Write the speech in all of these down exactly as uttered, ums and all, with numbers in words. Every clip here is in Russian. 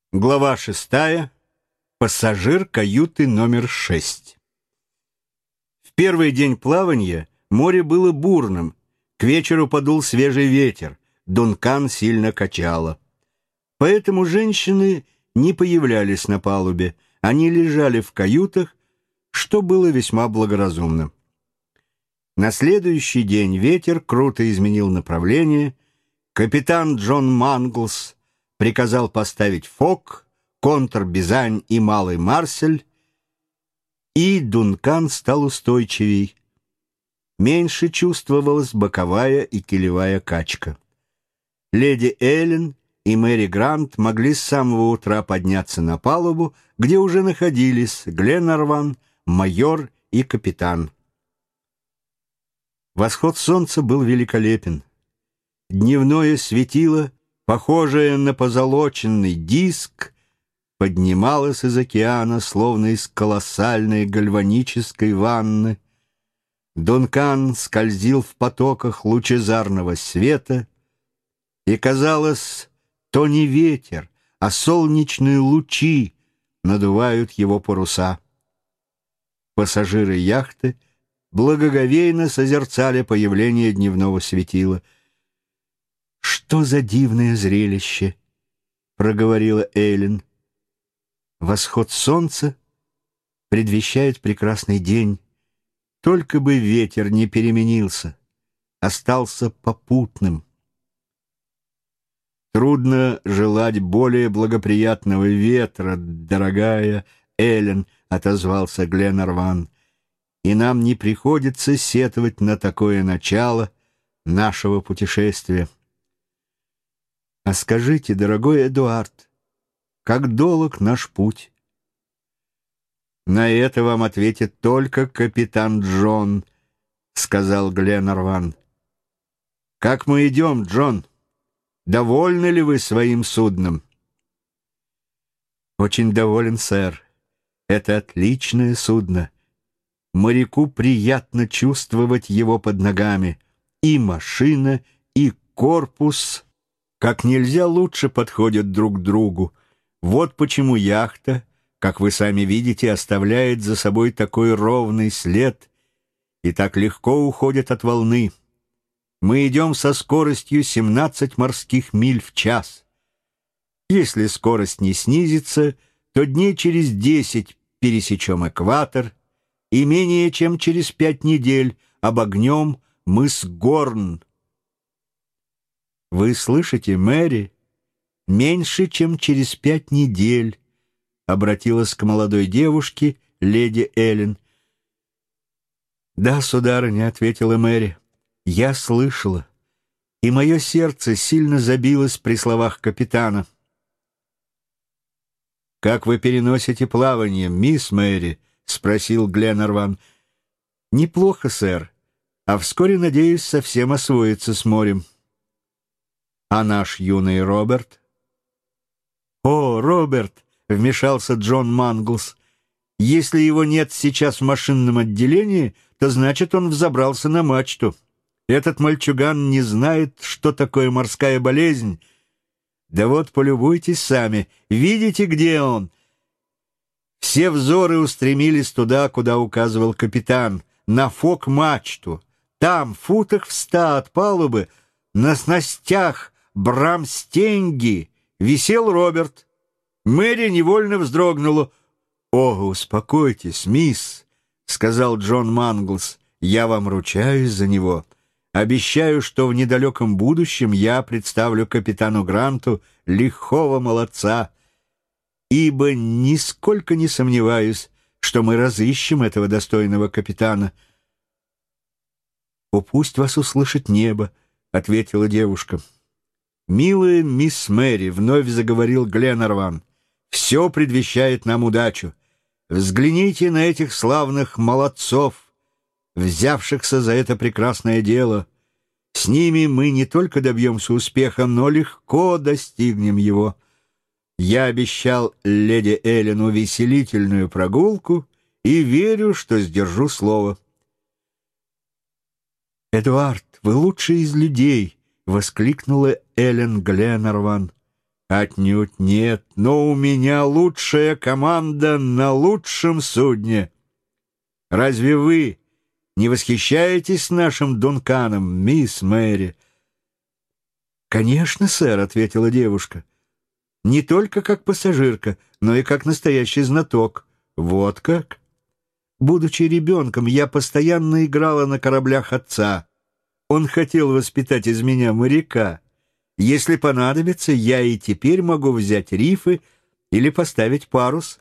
Глава шестая. Пассажир каюты номер шесть. В первый день плавания море было бурным. К вечеру подул свежий ветер. Дункан сильно качало. Поэтому женщины не появлялись на палубе. Они лежали в каютах, что было весьма благоразумно. На следующий день ветер круто изменил направление. Капитан Джон Манглс приказал поставить фок, контр-бизань и малый марсель, и Дункан стал устойчивей. Меньше чувствовалась боковая и килевая качка. Леди Эллен и Мэри Грант могли с самого утра подняться на палубу, где уже находились Гленарван, майор и капитан. Восход солнца был великолепен. Дневное светило, похожее на позолоченный диск, поднималось из океана, словно из колоссальной гальванической ванны. Дункан скользил в потоках лучезарного света, и, казалось, то не ветер, а солнечные лучи надувают его паруса. Пассажиры яхты благоговейно созерцали появление дневного светила. «Что за дивное зрелище!» — проговорила Эллен. «Восход солнца предвещает прекрасный день. Только бы ветер не переменился, остался попутным». «Трудно желать более благоприятного ветра, дорогая Эллен», — отозвался Гленарван, «и нам не приходится сетовать на такое начало нашего путешествия». «А скажите, дорогой Эдуард, как долг наш путь?» «На это вам ответит только капитан Джон», — сказал Гленарван. «Как мы идем, Джон? Довольны ли вы своим судном?» «Очень доволен, сэр. Это отличное судно. Моряку приятно чувствовать его под ногами. И машина, и корпус как нельзя лучше подходят друг к другу. Вот почему яхта, как вы сами видите, оставляет за собой такой ровный след и так легко уходит от волны. Мы идем со скоростью семнадцать морских миль в час. Если скорость не снизится, то дней через десять пересечем экватор, и менее чем через пять недель обогнем мыс Горн. «Вы слышите, Мэри? Меньше, чем через пять недель», — обратилась к молодой девушке леди Эллен. «Да, сударыня», — ответила Мэри, — «я слышала, и мое сердце сильно забилось при словах капитана». «Как вы переносите плавание, мисс Мэри?» — спросил Гленарван. «Неплохо, сэр, а вскоре, надеюсь, совсем освоиться с морем». «А наш юный Роберт?» «О, Роберт!» — вмешался Джон Манглс. «Если его нет сейчас в машинном отделении, то значит, он взобрался на мачту. Этот мальчуган не знает, что такое морская болезнь. Да вот, полюбуйтесь сами. Видите, где он?» Все взоры устремились туда, куда указывал капитан, на фок-мачту. Там, в футах в ста от палубы, на снастях брамстенги, висел Роберт. Мэри невольно вздрогнула. «О, успокойтесь, мисс», — сказал Джон Манглс, — «я вам ручаюсь за него. Обещаю, что в недалеком будущем я представлю капитану Гранту лихого молодца, ибо нисколько не сомневаюсь, что мы разыщем этого достойного капитана». «О, пусть вас услышит небо», — ответила девушка. «Милая мисс Мэри», — вновь заговорил Гленарван, — «все предвещает нам удачу. Взгляните на этих славных молодцов, взявшихся за это прекрасное дело. С ними мы не только добьемся успеха, но легко достигнем его. Я обещал леди Эллен увеселительную прогулку и верю, что сдержу слово». «Эдуард, вы лучший из людей!» — воскликнула Эллен Гленарван. Отнюдь нет, но у меня лучшая команда на лучшем судне. Разве вы не восхищаетесь нашим Дунканом, мисс Мэри? «Конечно, сэр», — ответила девушка. «Не только как пассажирка, но и как настоящий знаток». «Вот как?» «Будучи ребенком, я постоянно играла на кораблях отца. Он хотел воспитать из меня моряка. Если понадобится, я и теперь могу взять рифы или поставить парус».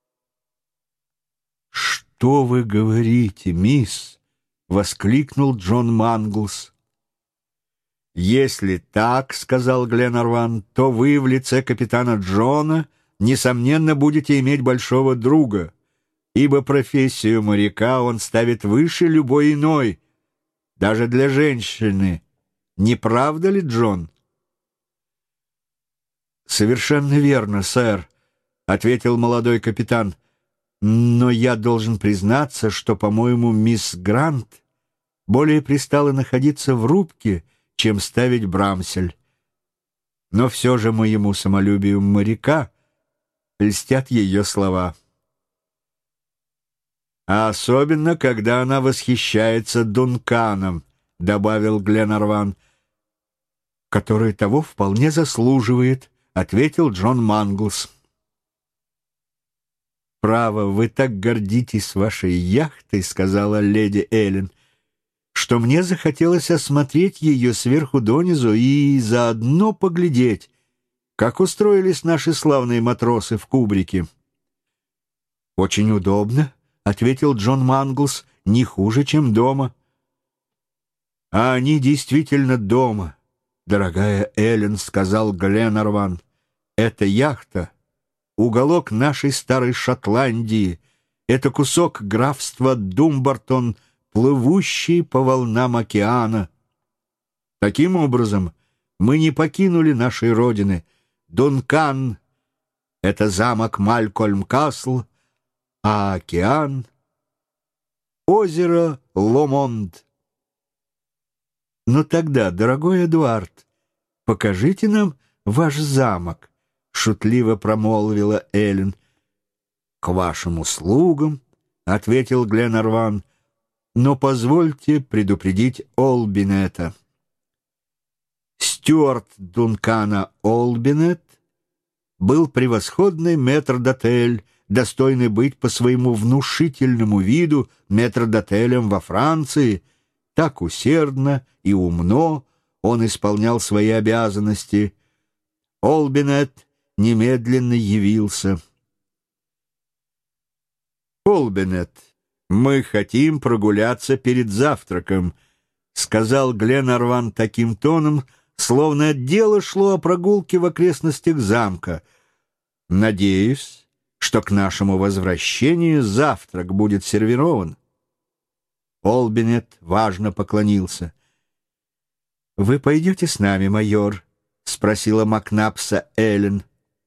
«Что вы говорите, мисс?» — воскликнул Джон Манглс. «Если так, — сказал Гленарван, — то вы в лице капитана Джона, несомненно, будете иметь большого друга, ибо профессию моряка он ставит выше любой иной, даже для женщины. Не правда ли, Джон?» «Совершенно верно, сэр», — ответил молодой капитан. «Но я должен признаться, что, по-моему, мисс Грант более пристала находиться в рубке, чем ставить брамсель. Но все же моему самолюбию моряка льстят ее слова. А особенно, когда она восхищается Дунканом», — добавил Гленарван. «Который того вполне заслуживает», — ответил Джон Манглс. «Право, вы так гордитесь вашей яхтой, — сказала леди Эллен, — что мне захотелось осмотреть ее сверху донизу и заодно поглядеть, как устроились наши славные матросы в кубрике». «Очень удобно», — ответил Джон Манглс, — «не хуже, чем дома». «А они действительно дома, дорогая Эллен», — сказал Гленарван. «Эта яхта — уголок нашей старой Шотландии, это кусок графства Думбартон, плывущий по волнам океана. Таким образом, мы не покинули нашей родины. Дункан — это замок Малькольм-Касл, а океан — озеро Ломонд». «Ну тогда, дорогой Эдуард, покажите нам ваш замок», — шутливо промолвила Эллен. «К вашим услугам», — ответил Гленарван, — «но позвольте предупредить Олбинета». Стюарт Дункана Олбинет был превосходный метрдотель, достойный быть по своему внушительному виду метрдотелем во Франции. Так усердно и умно он исполнял свои обязанности. Олбинет немедленно явился. «Олбинет, мы хотим прогуляться перед завтраком», — сказал Гленарван таким тоном, словно дело шло о прогулке в окрестностях замка. «Надеюсь, что к нашему возвращению завтрак будет сервирован». Олбинет важно поклонился. «Вы пойдете с нами, майор?» — спросила Макнапса Эллен.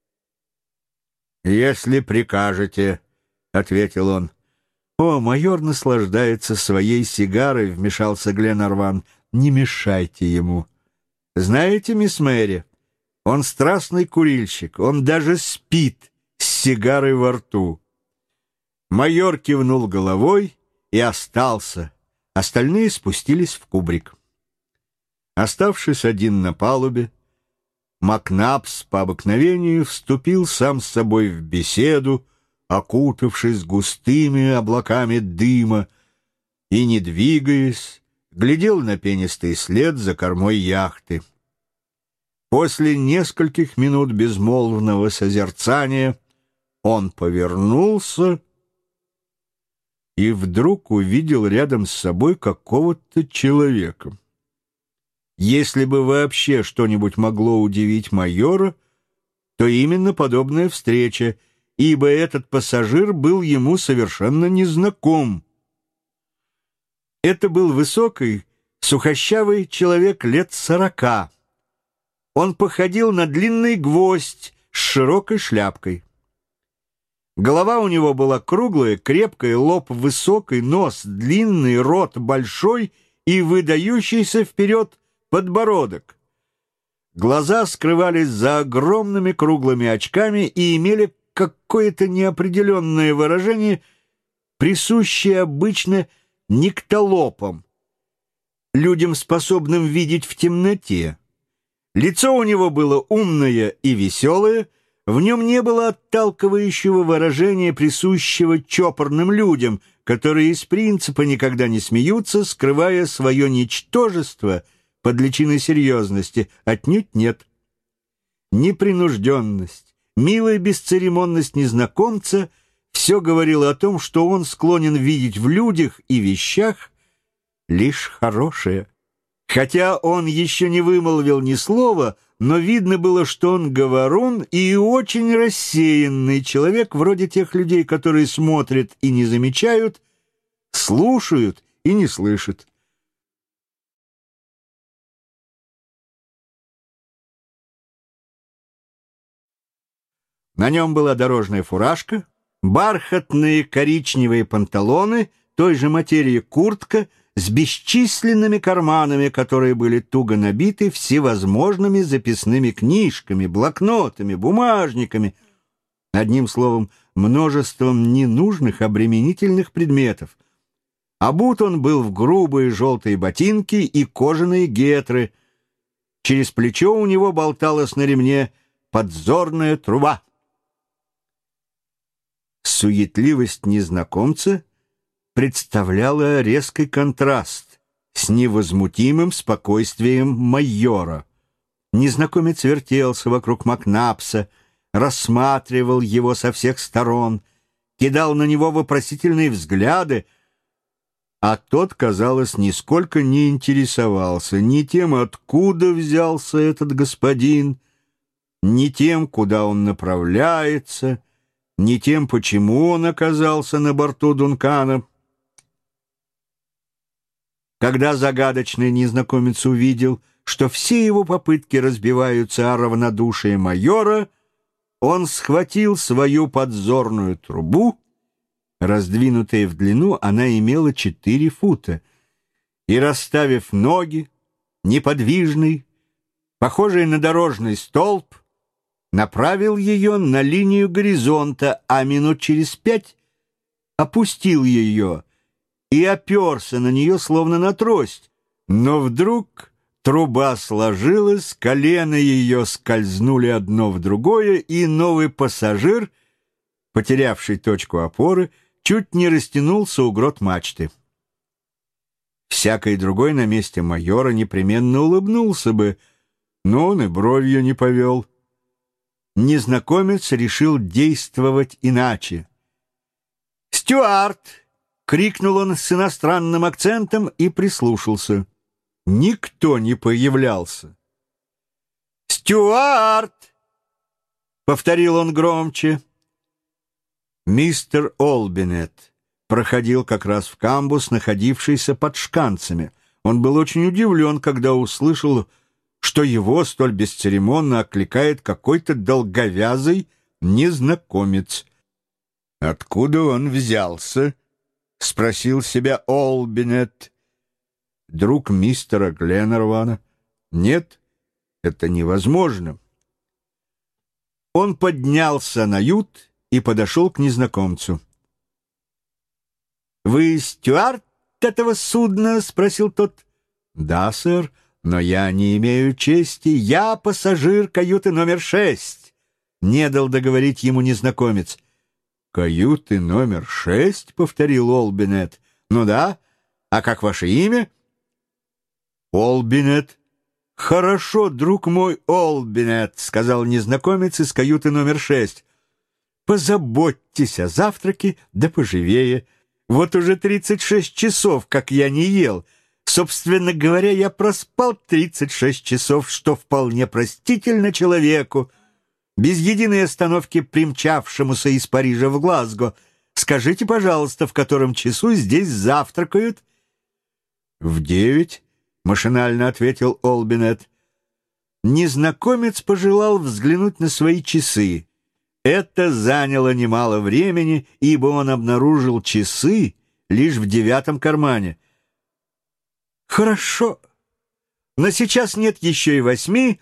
«Если прикажете», — ответил он. «О, майор наслаждается своей сигарой», — вмешался Гленарван. «Не мешайте ему. Знаете, мисс Мэри, он страстный курильщик, он даже спит с сигарой во рту». Майор кивнул головой и остался. Остальные спустились в кубрик. Оставшись один на палубе, Макнапс по обыкновению вступил сам с собой в беседу, окутавшись густыми облаками дыма, и, не двигаясь, глядел на пенистый след за кормой яхты. После нескольких минут безмолвного созерцания он повернулся и вдруг увидел рядом с собой какого-то человека. Если бы вообще что-нибудь могло удивить майора, то именно подобная встреча, ибо этот пассажир был ему совершенно незнаком. Это был высокий, сухощавый человек лет сорока. Он походил на длинный гвоздь с широкой шляпкой. Голова у него была круглая, крепкая, лоб высокий, нос длинный, рот большой и выдающийся вперед подбородок. Глаза скрывались за огромными круглыми очками и имели какое-то неопределенное выражение, присущее обычно никтолопам, людям, способным видеть в темноте. Лицо у него было умное и веселое, в нем не было отталкивающего выражения, присущего чопорным людям, которые из принципа никогда не смеются, скрывая свое ничтожество под личиной серьезности. Отнюдь нет. Непринужденность, милая бесцеремонность незнакомца все говорило о том, что он склонен видеть в людях и вещах лишь хорошее. Хотя он еще не вымолвил ни слова, но видно было, что он говорун и очень рассеянный человек, вроде тех людей, которые смотрят и не замечают, слушают и не слышат. На нем была дорожная фуражка, бархатные коричневые панталоны, той же материи куртка с бесчисленными карманами, которые были туго набиты всевозможными записными книжками, блокнотами, бумажниками, одним словом, множеством ненужных обременительных предметов. Обут он был в грубые желтые ботинки и кожаные гетры. Через плечо у него болталась на ремне подзорная труба. Суетливость незнакомца представляла резкий контраст с невозмутимым спокойствием майора. Незнакомец вертелся вокруг Макнапса, рассматривал его со всех сторон, кидал на него вопросительные взгляды, а тот, казалось, нисколько не интересовался ни тем, откуда взялся этот господин, ни тем, куда он направляется, ни тем, почему он оказался на борту Дункана. Когда загадочный незнакомец увидел, что все его попытки разбиваются о равнодушие майора, он схватил свою подзорную трубу, раздвинутая в длину, она имела четыре фута, и, расставив ноги, неподвижный, похожий на дорожный столб, направил ее на линию горизонта, а минут через пять опустил ее и оперся на нее, словно на трость. Но вдруг труба сложилась, колено ее скользнули одно в другое, и новый пассажир, потерявший точку опоры, чуть не растянулся у грот мачты. Всякий другой на месте майора непременно улыбнулся бы, но он и бровью не повел. Незнакомец решил действовать иначе. «Стюарт!» — крикнул он с иностранным акцентом и прислушался. Никто не появлялся. «Стюарт!» — повторил он громче. Мистер Олбинет проходил как раз в камбус, находившийся под шканцами. Он был очень удивлен, когда услышал, что его столь бесцеремонно окликает какой-то долговязый незнакомец. «Откуда он взялся?» — спросил себя Олбинет. «Друг мистера Гленнервана? Нет, это невозможно». Он поднялся на ют и подошел к незнакомцу. «Вы стюард этого судна?» — спросил тот. «Да, сэр, но я не имею чести. Я пассажир каюты номер шесть», — не дал договорить ему незнакомец. «Каюты номер шесть?» — повторил Олбинет. «Ну да. А как ваше имя?» «Олбинет». «Хорошо, друг мой Олбинет», — сказал незнакомец из каюты номер шесть. «Позаботьтесь о завтраке, да поживее. Вот уже тридцать шесть часов, как я не ел. Собственно говоря, я проспал тридцать шесть часов, что вполне простительно человеку, без единой остановки примчавшемуся из Парижа в Глазго. Скажите, пожалуйста, в котором часу здесь завтракают?» «В девять», — машинально ответил Олбинет. Незнакомец пожелал взглянуть на свои часы. Это заняло немало времени, ибо он обнаружил часы лишь в девятом кармане. «Хорошо, но сейчас нет еще и восьми,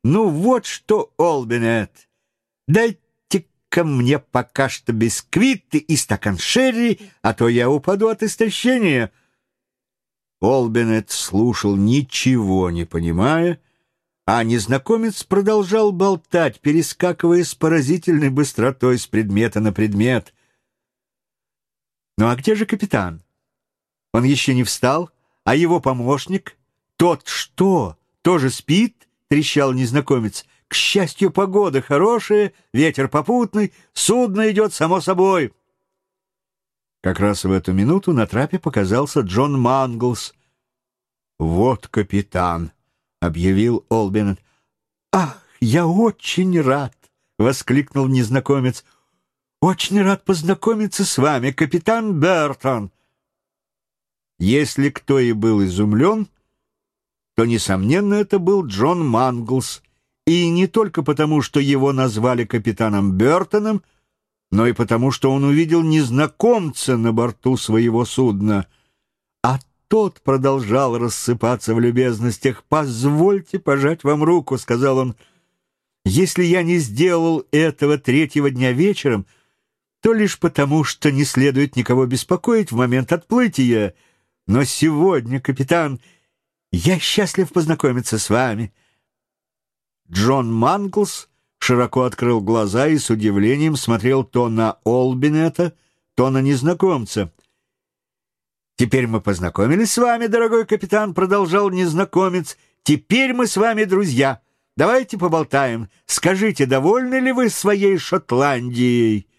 Ну вот что, Олбинет, дайте-ка мне пока что бисквиты и стакан шерри, а то я упаду от истощения». Олбинет слушал, ничего не понимая, а незнакомец продолжал болтать, перескакивая с поразительной быстротой с предмета на предмет. «Ну а где же капитан? Он еще не встал, а его помощник? Тот что, тоже спит?» — трещал незнакомец. «К счастью, погода хорошая, ветер попутный, судно идет само собой». Как раз в эту минуту на трапе показался Джон Манглс. «Вот капитан», — объявил Олбинет. «Ах, я очень рад!» — воскликнул незнакомец. «Очень рад познакомиться с вами, капитан Бертон». Если кто и был изумлен, то, несомненно, это был Джон Манглс, и не только потому, что его назвали капитаном Бертоном, но и потому, что он увидел незнакомца на борту своего судна. А тот продолжал рассыпаться в любезностях. «Позвольте пожать вам руку», — сказал он. «Если я не сделал этого третьего дня вечером, то лишь потому, что не следует никого беспокоить в момент отплытия. Но сегодня, капитан, я счастлив познакомиться с вами». Джон Манглс широко открыл глаза и с удивлением смотрел то на Олбинета, то на незнакомца. «Теперь мы познакомились с вами, дорогой капитан», — продолжал незнакомец. «Теперь мы с вами друзья. Давайте поболтаем. Скажите, довольны ли вы своей Шотландией?»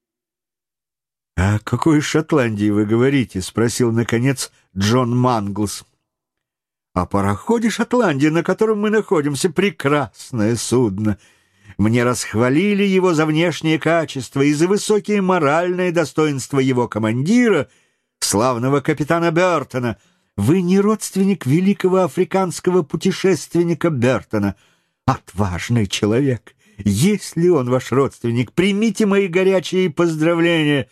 «О какой Шотландии вы говорите?» — спросил, наконец, Джон Манглс. «О пароходе «Шотландия», на котором мы находимся. Прекрасное судно. Мне расхвалили его за внешние качества и за высокие моральные достоинства его командира, славного капитана Бертона. Вы не родственник великого африканского путешественника Бертона. Отважный человек. Если он ваш родственник, примите мои горячие поздравления».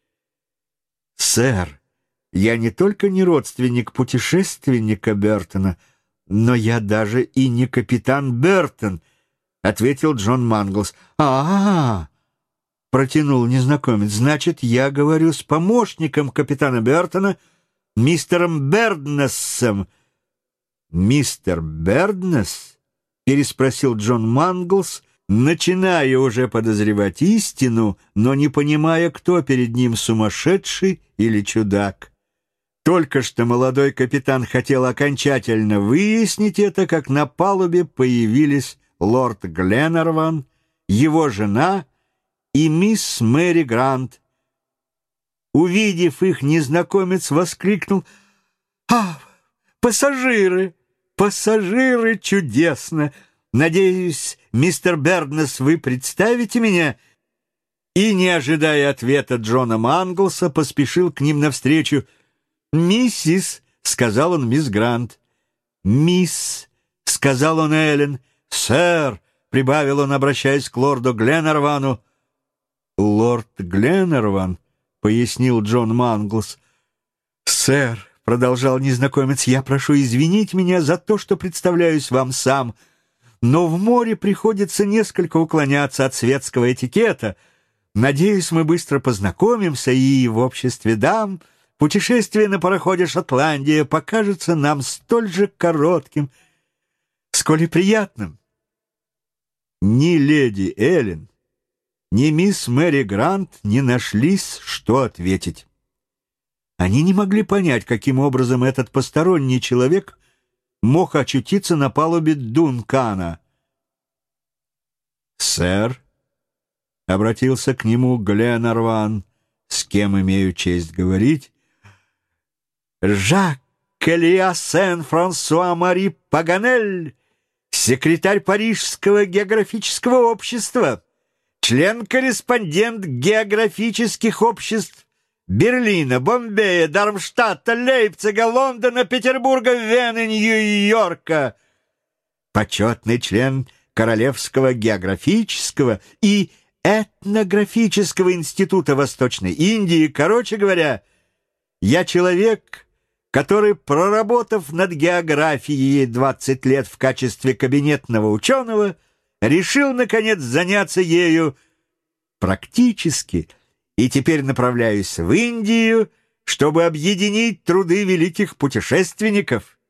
«Сэр, я не только не родственник путешественника Бертона, но я даже и не капитан Бертон», — ответил Джон Манглс. «А-а-а!» — протянул незнакомец. «Значит, я говорю с помощником капитана Бертона, мистером Берднессом». «Мистер Берднесс?» — переспросил Джон Манглс, начиная уже подозревать истину, но не понимая, кто перед ним, сумасшедший или чудак. Только что молодой капитан хотел окончательно выяснить это, как на палубе появились лорд Гленарван, его жена и мисс Мэри Грант. Увидев их, незнакомец воскликнул: «А, пассажиры! Пассажиры! Чудесно! Надеюсь, мистер Берднесс, вы представите меня?» И, не ожидая ответа Джона Манглса, поспешил к ним навстречу. «Миссис», — сказал он мисс Грант. «Мисс», — сказал он Эллен. «Сэр», — прибавил он, обращаясь к лорду Гленарвану. «Лорд Гленарван», — пояснил Джон Манглс. «Сэр», — продолжал незнакомец, — «я прошу извинить меня за то, что представляюсь вам сам, но в море приходится несколько уклоняться от светского этикета. Надеюсь, мы быстро познакомимся, и в обществе дам путешествие на пароходе «Шотландия» покажется нам столь же коротким, сколь и приятным». Ни леди Эллен, ни мисс Мэри Грант не нашлись, что ответить. Они не могли понять, каким образом этот посторонний человек мог очутиться на палубе Дункана. «Сэр», — обратился к нему Гленарван, — «с кем имею честь говорить?» «Жак Элиа Сен-Франсуа-Мари Паганель, секретарь Парижского географического общества, член-корреспондент географических обществ Берлина, Бомбея, Дармштадта, Лейпцига, Лондона, Петербурга, Вены, Нью-Йорка, почетный член Королевского географического и этнографического института Восточной Индии. Короче говоря, я человек, который, проработав над географией двадцать лет в качестве кабинетного ученого, решил, наконец, заняться ею практически, и теперь направляюсь в Индию, чтобы объединить труды великих путешественников.